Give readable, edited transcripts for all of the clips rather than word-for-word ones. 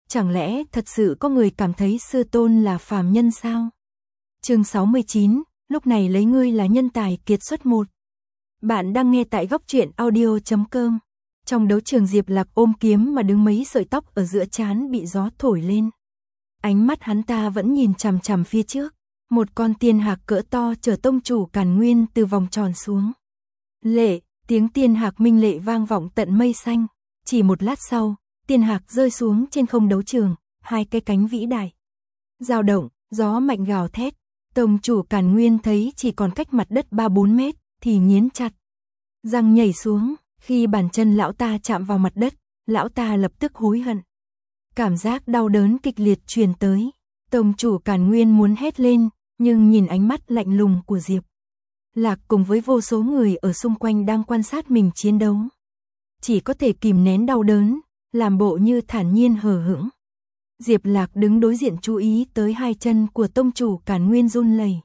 Chẳng lẽ thật sự có người cảm thấy sư tôn là phàm nhân sao? Chương 69, lúc này lấy ngươi là nhân tài kiệt xuất một. Bạn đang nghe tại góc truyện audio.com. Trong đấu trường Diệp Lạc ôm kiếm mà đứng, mấy sợi tóc ở giữa trán bị gió thổi lên. Ánh mắt hắn ta vẫn nhìn chằm chằm phía trước, một con tiên hạc cỡ to chở tông chủ Càn Nguyên từ vòng tròn xuống. Lệ, tiếng tiên hạc minh lệ vang vọng tận mây xanh, chỉ một lát sau, tiên hạc rơi xuống trên không đấu trường, hai cái cánh vĩ đại dao động, gió mạnh gào thét. Tông chủ Càn Nguyên thấy chỉ còn cách mặt đất 3-4 mét thì nghiến chặt răng nhảy xuống, khi bàn chân lão ta chạm vào mặt đất, lão ta lập tức hối hận. Cảm giác đau đớn kịch liệt truyền tới, tông chủ Càn Nguyên muốn hét lên, nhưng nhìn ánh mắt lạnh lùng của Diệp Lạc cùng với vô số người ở xung quanh đang quan sát mình chiến đấu, chỉ có thể kìm nén đau đớn, làm bộ như thản nhiên hờ hững. Diệp Lạc đứng đối diện chú ý tới hai chân của tông chủ Càn Nguyên run lẩy.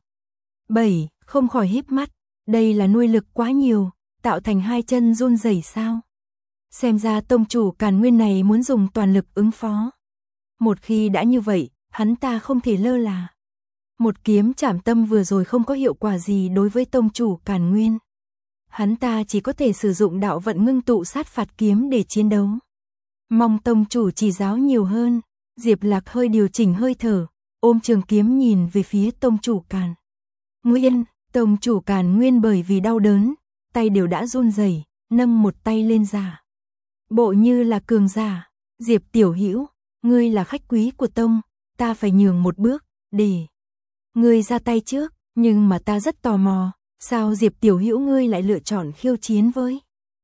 Không khỏi híp mắt, đây là nuôi lực quá nhiều, tạo thành hai chân run rẩy sao? Xem ra tông chủ Càn Nguyên này muốn dùng toàn lực ứng phó. Một khi đã như vậy, hắn ta không thể lơ là. Một kiếm chảm tâm vừa rồi không có hiệu quả gì đối với tông chủ Càn Nguyên. Hắn ta chỉ có thể sử dụng đạo vận ngưng tụ sát phạt kiếm để chiến đấu. Mong tông chủ chỉ giáo nhiều hơn. Diệp Lạc hơi điều chỉnh hơi thở, ôm trường kiếm nhìn về phía tông chủ Càn Nguyên. Tông chủ Càn Nguyên bởi vì đau đớn, tay đều đã run rẩy, nâng một tay lên giả bộ như là cường giả. Diệp tiểu hữu, ngươi là khách quý của tông, ta phải nhường một bước để ngươi ra tay trước, nhưng mà ta rất tò mò, sao Diệp tiểu hữu ngươi lại lựa chọn khiêu chiến với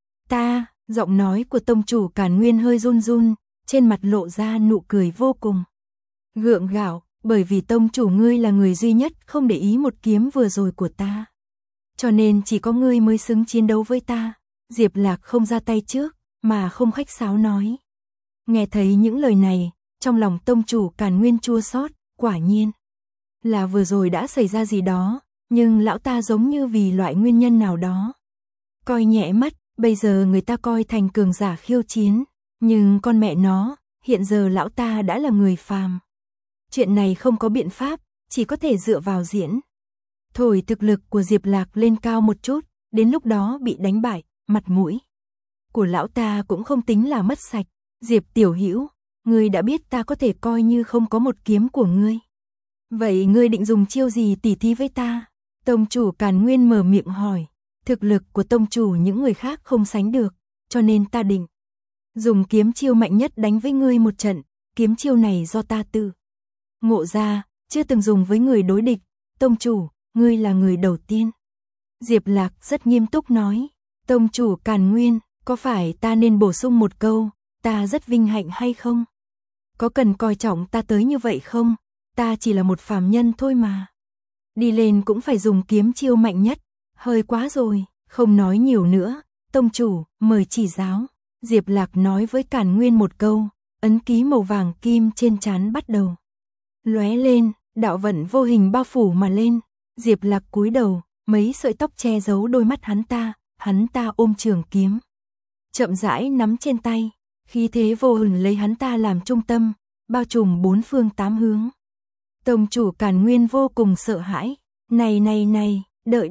ta? Giọng nói của tông chủ Càn Nguyên hơi run run, trên mặt lộ ra nụ cười vô cùng gượng gạo, bởi vì tông chủ ngươi là người duy nhất không để ý một kiếm vừa rồi của ta, cho nên chỉ có ngươi mới xứng chiến đấu với ta. Diệp Lạc không ra tay trước, mà không khách sáo nói. Nghe thấy những lời này, trong lòng tông chủ Càn Nguyên chua xót, quả nhiên là vừa rồi đã xảy ra gì đó, nhưng lão ta giống như vì loại nguyên nhân nào đó coi nhẹ mất, bây giờ người ta coi thành cường giả khiêu chiến, nhưng con mẹ nó, hiện giờ lão ta đã là người phàm. Chuyện này không có biện pháp, chỉ có thể dựa vào diễn. Thổi thực lực của Diệp Lạc lên cao một chút, đến lúc đó bị đánh bại, mặt mũi của lão ta cũng không tính là mất sạch. Diệp tiểu hữu, ngươi đã biết ta có thể coi như không có một kiếm của ngươi. Vậy ngươi định dùng chiêu gì tỉ thí với ta? Tông chủ Càn Nguyên mở miệng hỏi. Thực lực của tông chủ những người khác không sánh được, cho nên ta định dùng kiếm chiêu mạnh nhất đánh với ngươi một trận. Kiếm chiêu này do ta tự ngộ ra, chưa từng dùng với người đối địch. Tông chủ, ngươi là người đầu tiên. Diệp Lạc rất nghiêm túc nói. Tông chủ Càn Nguyên, có phải ta nên bổ sung một câu, ta rất vinh hạnh hay không? Có cần coi trọng ta tới như vậy không? Ta chỉ là một phàm nhân thôi mà. Đi lên cũng phải dùng kiếm chiêu mạnh nhất, hơi quá rồi, không nói nhiều nữa. Tông chủ, mời chỉ giáo. Diệp Lạc nói với Càn Nguyên một câu, ấn ký màu vàng kim trên trán bắt đầu lóe lên, đạo vận vô hình bao phủ mà lên. Diệp Lạc cúi đầu, mấy sợi tóc che giấu đôi mắt hắn ta ôm trường kiếm, chậm rãi nắm trên tay, khí thế vô hình lấy hắn ta làm trung tâm, bao trùm bốn phương tám hướng. Tông chủ Càn Nguyên vô cùng sợ hãi, này, đợi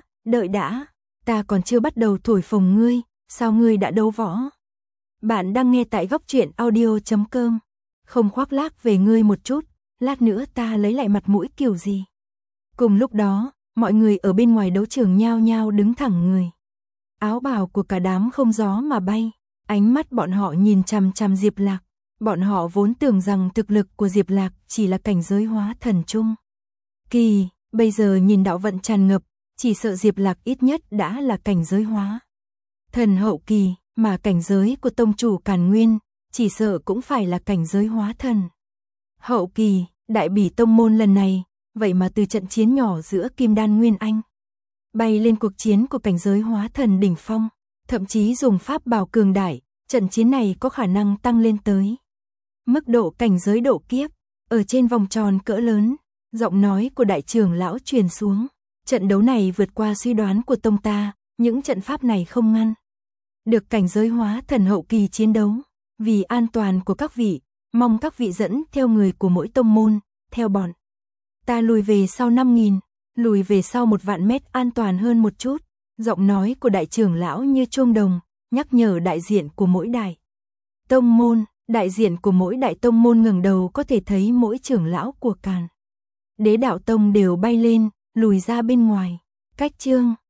đã, ta còn chưa bắt đầu thổi phồng ngươi, sao ngươi đã đấu võ? Bạn đang nghe tại góc truyện audio.com, không khoác lác về ngươi một chút, lát nữa ta lấy lại mặt mũi kiểu gì? Cùng lúc đó, mọi người ở bên ngoài đấu trường nhao nhao đứng thẳng người. Áo bào của cả đám không gió mà bay, ánh mắt bọn họ nhìn chằm chằm Diệp Lạc. Bọn họ vốn tưởng rằng thực lực của Diệp Lạc chỉ là cảnh giới hóa thần trung kỳ, bây giờ nhìn đạo vận tràn ngập, chỉ sợ Diệp Lạc ít nhất đã là cảnh giới hóa thần hậu kỳ, mà cảnh giới của tông chủ Càn Nguyên chỉ sợ cũng phải là cảnh giới hóa thần hậu kỳ. Đại bỉ tông môn lần này, vậy mà từ trận chiến nhỏ giữa Kim Đan Nguyên Anh bay lên cuộc chiến của cảnh giới hóa thần đỉnh phong, thậm chí dùng pháp bảo cường đại, trận chiến này có khả năng tăng lên tới mức độ cảnh giới độ kiếp. Ở trên vòng tròn cỡ lớn, giọng nói của đại trưởng lão truyền xuống. Trận đấu này vượt qua suy đoán của tông ta, những trận pháp này không ngăn được cảnh giới hóa thần hậu kỳ chiến đấu. Vì an toàn của các vị, Mong các vị dẫn theo người của mỗi tông môn, theo bọn ta lùi về sau 5.000, lùi về sau 1.000 mét an toàn hơn một chút. Giọng nói của đại trưởng lão như chuông đồng, nhắc nhở đại diện của mỗi đại tông môn. Đại diện của mỗi đại tông môn ngẩng đầu có thể thấy mỗi trưởng lão của Càn Đế Đạo Tông đều bay lên, lùi ra bên ngoài. Cách chương